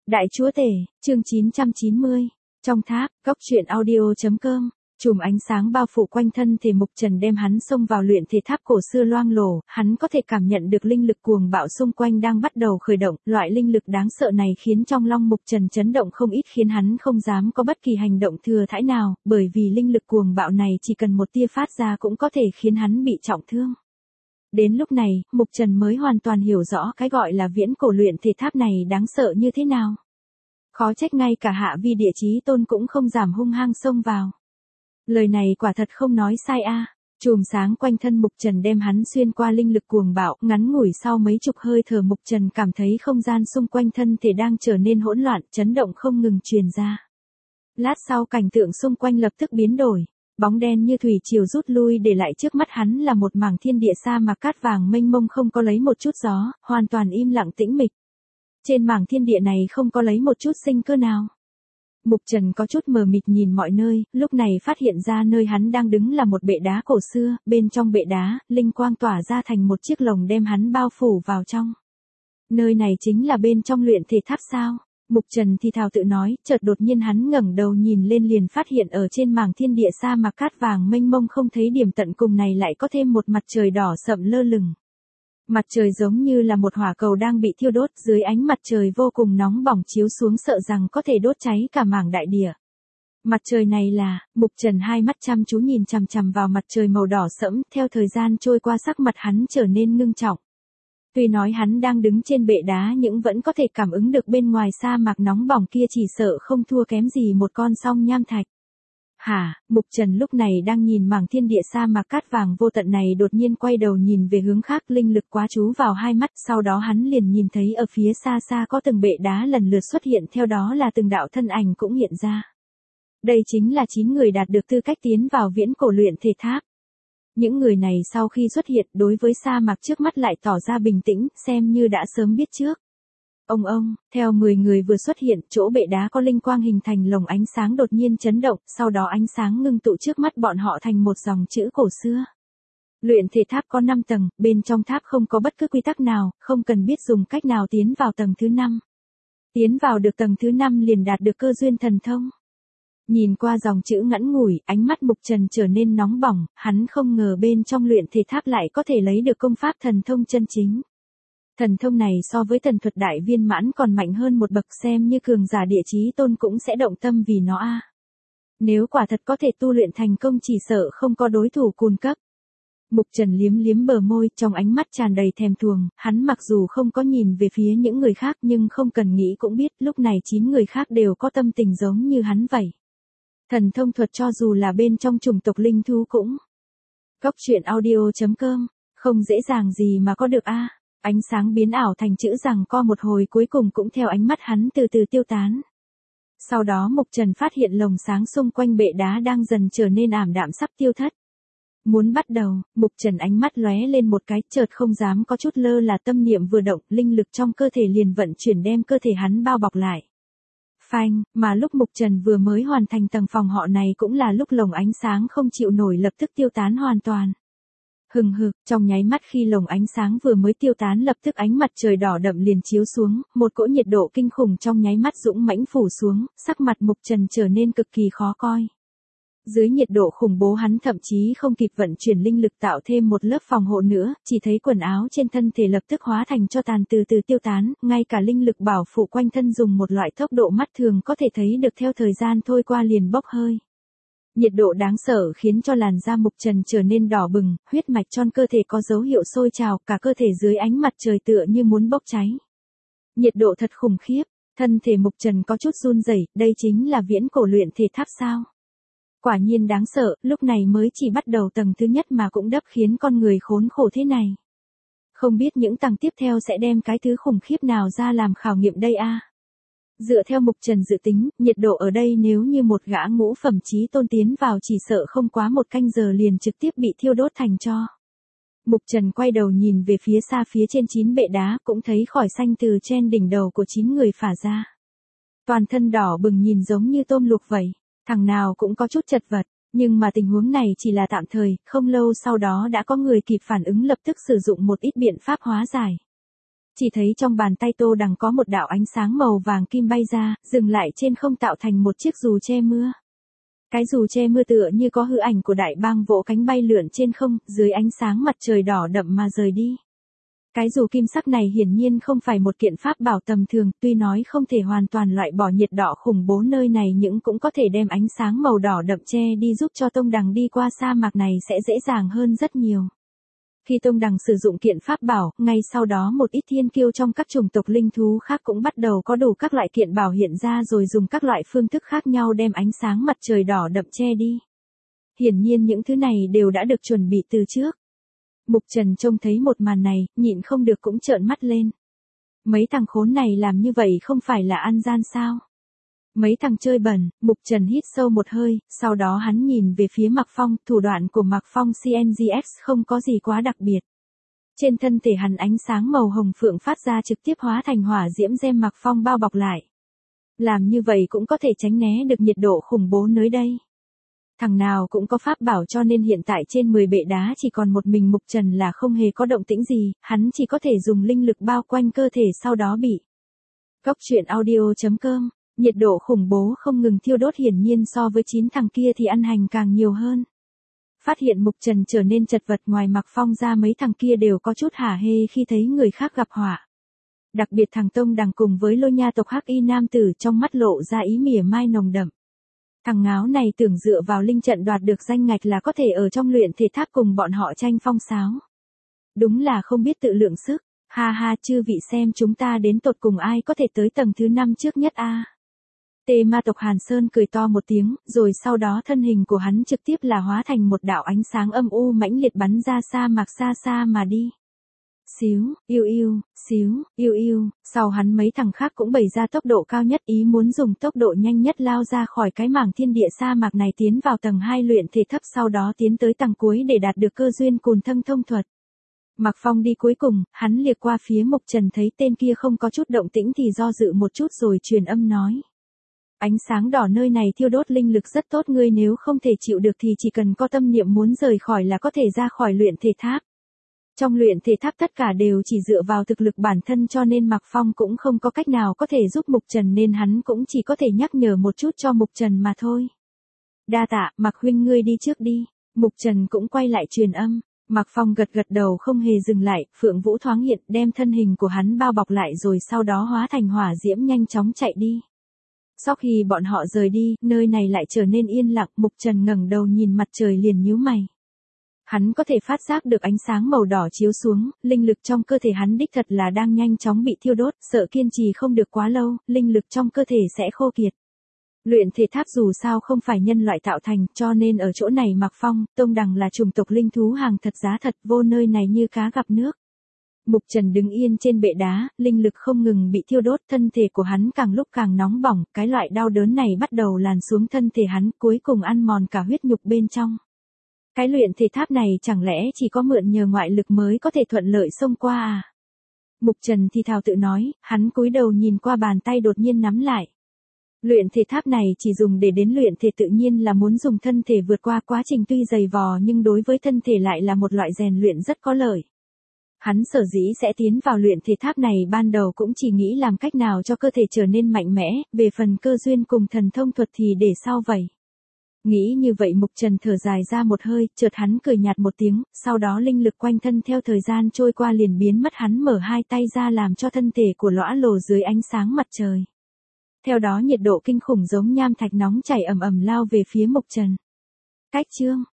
Đại chúa tể, chương 990. Trong tháp, góc truyện audio.com. Chùm ánh sáng bao phủ quanh thân thể Mục Trần đem hắn xông vào luyện thể tháp cổ xưa loang lổ, hắn có thể cảm nhận được linh lực cuồng bạo xung quanh đang bắt đầu khởi động, loại linh lực đáng sợ này khiến trong lòng Mục Trần chấn động không ít, khiến hắn không dám có bất kỳ hành động thừa thãi nào, bởi vì linh lực cuồng bạo này chỉ cần một tia phát ra cũng có thể khiến hắn bị trọng thương. Đến lúc này, Mục Trần mới hoàn toàn hiểu rõ cái gọi là viễn cổ luyện thể tháp này đáng sợ như thế nào. Khó trách ngay cả Hạ Vi Địa Chí Tôn cũng không giảm hung hăng xông vào. Lời này quả thật không nói sai a. Chùm sáng quanh thân Mục Trần đem hắn xuyên qua linh lực cuồng bạo, ngắn ngủi sau mấy chục hơi thở Mục Trần cảm thấy không gian xung quanh thân thể đang trở nên hỗn loạn, chấn động không ngừng truyền ra. Lát sau cảnh tượng xung quanh lập tức biến đổi. Bóng đen như thủy triều rút lui, để lại trước mắt hắn là một mảng thiên địa sa mạc cát vàng mênh mông không có lấy một chút gió, hoàn toàn im lặng tĩnh mịch. Trên mảng thiên địa này không có lấy một chút sinh cơ nào. Mục Trần có chút mờ mịt nhìn mọi nơi, lúc này phát hiện ra nơi hắn đang đứng là một bệ đá cổ xưa, bên trong bệ đá, linh quang tỏa ra thành một chiếc lồng đem hắn bao phủ vào trong. Nơi này chính là bên trong luyện thể tháp sao? Mục Trần thì thào tự nói, chợt đột nhiên hắn ngẩng đầu nhìn lên liền phát hiện ở trên mảng thiên địa sa mạc cát vàng mênh mông không thấy điểm tận cùng này lại có thêm một mặt trời đỏ sậm lơ lửng. Mặt trời giống như là một hỏa cầu đang bị thiêu đốt, dưới ánh mặt trời vô cùng nóng bỏng chiếu xuống sợ rằng có thể đốt cháy cả mảng đại địa. Mặt trời này là, Mục Trần hai mắt chăm chú nhìn chằm chằm vào mặt trời màu đỏ sẫm, theo thời gian trôi qua sắc mặt hắn trở nên ngưng trọng. Tuy nói hắn đang đứng trên bệ đá nhưng vẫn có thể cảm ứng được bên ngoài sa mạc nóng bỏng kia chỉ sợ không thua kém gì một con song nham thạch. Hả, Mục Trần lúc này đang nhìn mảng thiên địa sa mạc cát vàng vô tận này đột nhiên quay đầu nhìn về hướng khác, linh lực quá chú vào hai mắt, sau đó hắn liền nhìn thấy ở phía xa xa có từng bệ đá lần lượt xuất hiện, theo đó là từng đạo thân ảnh cũng hiện ra. Đây chính là 9 người đạt được tư cách tiến vào viễn cổ luyện thể tháp. Những người này sau khi xuất hiện đối với sa mạc trước mắt lại tỏ ra bình tĩnh, xem như đã sớm biết trước. Ông, theo 10 người vừa xuất hiện, chỗ bệ đá có linh quang hình thành lồng ánh sáng đột nhiên chấn động, sau đó ánh sáng ngưng tụ trước mắt bọn họ thành một dòng chữ cổ xưa. Luyện thể tháp có 5 tầng, bên trong tháp không có bất cứ quy tắc nào, không cần biết dùng cách nào tiến vào tầng thứ 5. Tiến vào được tầng thứ 5 liền đạt được cơ duyên thần thông. Nhìn qua dòng chữ ngắn ngủi, ánh mắt Mục Trần trở nên nóng bỏng, hắn không ngờ bên trong luyện thể tháp lại có thể lấy được công pháp thần thông chân chính. Thần thông này so với thần thuật đại viên mãn còn mạnh hơn một bậc, xem như cường giả Địa Chí Tôn cũng sẽ động tâm vì nó a. Nếu quả thật có thể tu luyện thành công chỉ sợ không có đối thủ cùng cấp. Mục Trần liếm liếm bờ môi, trong ánh mắt tràn đầy thèm thuồng, hắn mặc dù không có nhìn về phía những người khác nhưng không cần nghĩ cũng biết lúc này 9 người khác đều có tâm tình giống như hắn vậy. Thần thông thuật cho dù là bên trong chủng tộc linh thú cũng. Góc truyện audio.com, không dễ dàng gì mà có được a. Ánh sáng biến ảo thành chữ rằng co một hồi cuối cùng cũng theo ánh mắt hắn từ từ tiêu tán. Sau đó Mục Trần phát hiện lồng sáng xung quanh bệ đá đang dần trở nên ảm đạm sắp tiêu thất. Muốn bắt đầu, Mục Trần ánh mắt lóe lên một cái, chợt không dám có chút lơ là, tâm niệm vừa động, linh lực trong cơ thể liền vận chuyển đem cơ thể hắn bao bọc lại. Phanh, mà lúc Mục Trần vừa mới hoàn thành tầng phòng họ này cũng là lúc lồng ánh sáng không chịu nổi lập tức tiêu tán hoàn toàn. Hừng hực, trong nháy mắt khi lồng ánh sáng vừa mới tiêu tán lập tức ánh mặt trời đỏ đậm liền chiếu xuống, một cỗ nhiệt độ kinh khủng trong nháy mắt dũng mãnh phủ xuống, sắc mặt Mục Trần trở nên cực kỳ khó coi. Dưới nhiệt độ khủng bố hắn thậm chí không kịp vận chuyển linh lực tạo thêm một lớp phòng hộ nữa, chỉ thấy quần áo trên thân thể lập tức hóa thành tro tàn từ từ tiêu tán, ngay cả linh lực bảo phủ quanh thân dùng một loại tốc độ mắt thường có thể thấy được theo thời gian trôi qua liền bốc hơi. Nhiệt độ đáng sợ khiến cho làn da Mục Trần trở nên đỏ bừng, huyết mạch trong cơ thể có dấu hiệu sôi trào, cả cơ thể dưới ánh mặt trời tựa như muốn bốc cháy. Nhiệt độ thật khủng khiếp, thân thể Mục Trần có chút run rẩy, đây chính là viễn cổ luyện thể tháp sao? Quả nhiên đáng sợ, lúc này mới chỉ bắt đầu tầng thứ nhất mà cũng đắp khiến con người khốn khổ thế này. Không biết những tầng tiếp theo sẽ đem cái thứ khủng khiếp nào ra làm khảo nghiệm đây a. Dựa theo Mục Trần dự tính, nhiệt độ ở đây nếu như một gã ngũ phẩm chí tôn tiến vào chỉ sợ không quá 1 canh giờ liền trực tiếp bị thiêu đốt thành tro. Mục Trần quay đầu nhìn về phía xa phía trên 9 bệ đá cũng thấy khỏi xanh từ trên đỉnh đầu của 9 người phả ra. Toàn thân đỏ bừng nhìn giống như tôm luộc vậy, thằng nào cũng có chút chật vật, nhưng mà tình huống này chỉ là tạm thời, không lâu sau đó đã có người kịp phản ứng lập tức sử dụng một ít biện pháp hóa giải. Chỉ thấy trong bàn tay Tô Đằng có một đạo ánh sáng màu vàng kim bay ra, dừng lại trên không tạo thành một chiếc dù che mưa. Cái dù che mưa tựa như có hư ảnh của đại bang vỗ cánh bay lượn trên không, dưới ánh sáng mặt trời đỏ đậm mà rời đi. Cái dù kim sắc này hiển nhiên không phải một kiện pháp bảo tầm thường, tuy nói không thể hoàn toàn loại bỏ nhiệt độ khủng bố nơi này nhưng cũng có thể đem ánh sáng màu đỏ đậm che đi, giúp cho Tông Đằng đi qua sa mạc này sẽ dễ dàng hơn rất nhiều. Khi Tông Đằng sử dụng kiện pháp bảo, ngay sau đó một ít thiên kiêu trong các chủng tộc linh thú khác cũng bắt đầu có đủ các loại kiện bảo hiện ra, rồi dùng các loại phương thức khác nhau đem ánh sáng mặt trời đỏ đậm che đi. Hiển nhiên những thứ này đều đã được chuẩn bị từ trước. Mục Trần trông thấy một màn này, nhịn không được cũng trợn mắt lên. Mấy thằng khốn này làm như vậy không phải là ăn gian sao? Mấy thằng chơi bẩn. Mục Trần hít sâu một hơi, sau đó hắn nhìn về phía Mạc Phong, thủ đoạn của Mạc Phong CNGX không có gì quá đặc biệt. Trên thân thể hắn ánh sáng màu hồng phượng phát ra trực tiếp hóa thành hỏa diễm đem Mạc Phong bao bọc lại. Làm như vậy cũng có thể tránh né được nhiệt độ khủng bố nơi đây. Thằng nào cũng có pháp bảo cho nên hiện tại trên 10 bệ đá chỉ còn một mình Mục Trần là không hề có động tĩnh gì, hắn chỉ có thể dùng linh lực bao quanh cơ thể sau đó bị. Cốc truyện audio.com, nhiệt độ khủng bố không ngừng thiêu đốt, hiển nhiên so với 9 thằng kia thì ăn hành càng nhiều hơn. Phát hiện Mục Trần trở nên chật vật, ngoài Mạc Phong ra mấy thằng kia đều có chút hả hê khi thấy người khác gặp họa. Đặc biệt thằng Tông Đằng cùng với Lôi Nha tộc Hắc Y nam tử trong mắt lộ ra ý mỉa mai nồng đậm. Thằng ngáo này tưởng dựa vào linh trận đoạt được danh ngạch là có thể ở trong luyện thể tháp cùng bọn họ tranh phong sáo. Đúng là không biết tự lượng sức, ha ha, chư vị xem chúng ta đến tột cùng ai có thể tới tầng thứ 5 trước nhất a. Tê Ma tộc Hàn Sơn cười to một tiếng, rồi sau đó thân hình của hắn trực tiếp là hóa thành một đạo ánh sáng âm u mãnh liệt bắn ra sa mạc xa xa mà đi. Xíu, yêu yêu, sau hắn mấy thằng khác cũng bày ra tốc độ cao nhất, ý muốn dùng tốc độ nhanh nhất lao ra khỏi cái mảng thiên địa sa mạc này tiến vào tầng 2 luyện thể thấp, sau đó tiến tới tầng cuối để đạt được cơ duyên cùn thân thông thuật. Mạc Phong đi cuối cùng, hắn liếc qua phía Mục Trần thấy tên kia không có chút động tĩnh thì do dự một chút rồi truyền âm nói. Ánh sáng đỏ nơi này thiêu đốt linh lực rất tốt, ngươi nếu không thể chịu được thì chỉ cần có tâm niệm muốn rời khỏi là có thể ra khỏi luyện thể tháp. Trong luyện thể tháp tất cả đều chỉ dựa vào thực lực bản thân cho nên Mạc Phong cũng không có cách nào có thể giúp Mục Trần nên hắn cũng chỉ có thể nhắc nhở một chút cho Mục Trần mà thôi. Đa tạ, Mạc huynh ngươi đi trước đi. Mục Trần cũng quay lại truyền âm. Mạc Phong gật gật đầu không hề dừng lại, Phượng Vũ thoáng hiện đem thân hình của hắn bao bọc lại rồi sau đó hóa thành hỏa diễm nhanh chóng chạy đi. Sau khi bọn họ rời đi, nơi này lại trở nên yên lặng, Mục Trần ngẩng đầu nhìn mặt trời liền nhíu mày. Hắn có thể phát giác được ánh sáng màu đỏ chiếu xuống, linh lực trong cơ thể hắn đích thật là đang nhanh chóng bị thiêu đốt, sợ kiên trì không được quá lâu, linh lực trong cơ thể sẽ khô kiệt. Luyện thể tháp dù sao không phải nhân loại tạo thành, cho nên ở chỗ này Mạc Phong, Tông Đằng là chủng tộc linh thú hàng thật giá thật, vô nơi này như cá gặp nước. Mục Trần đứng yên trên bệ đá, linh lực không ngừng bị thiêu đốt, thân thể của hắn càng lúc càng nóng bỏng, cái loại đau đớn này bắt đầu làn xuống thân thể hắn, cuối cùng ăn mòn cả huyết nhục bên trong. Cái luyện thể tháp này chẳng lẽ chỉ có mượn nhờ ngoại lực mới có thể thuận lợi xông qua à? Mục Trần thì thào tự nói, hắn cúi đầu nhìn qua bàn tay đột nhiên nắm lại. Luyện thể tháp này chỉ dùng để đến luyện thể tự nhiên là muốn dùng thân thể vượt qua quá trình tuy dày vò nhưng đối với thân thể lại là một loại rèn luyện rất có lợi. Hắn sở dĩ sẽ tiến vào luyện thể tháp này ban đầu cũng chỉ nghĩ làm cách nào cho cơ thể trở nên mạnh mẽ, về phần cơ duyên cùng thần thông thuật thì để sau vậy. Nghĩ như vậy Mục Trần thở dài ra một hơi, chợt hắn cười nhạt một tiếng, sau đó linh lực quanh thân theo thời gian trôi qua liền biến mất, hắn mở hai tay ra làm cho thân thể của lõa lồ dưới ánh sáng mặt trời. Theo đó nhiệt độ kinh khủng giống nham thạch nóng chảy ầm ầm lao về phía Mục Trần. Cách chương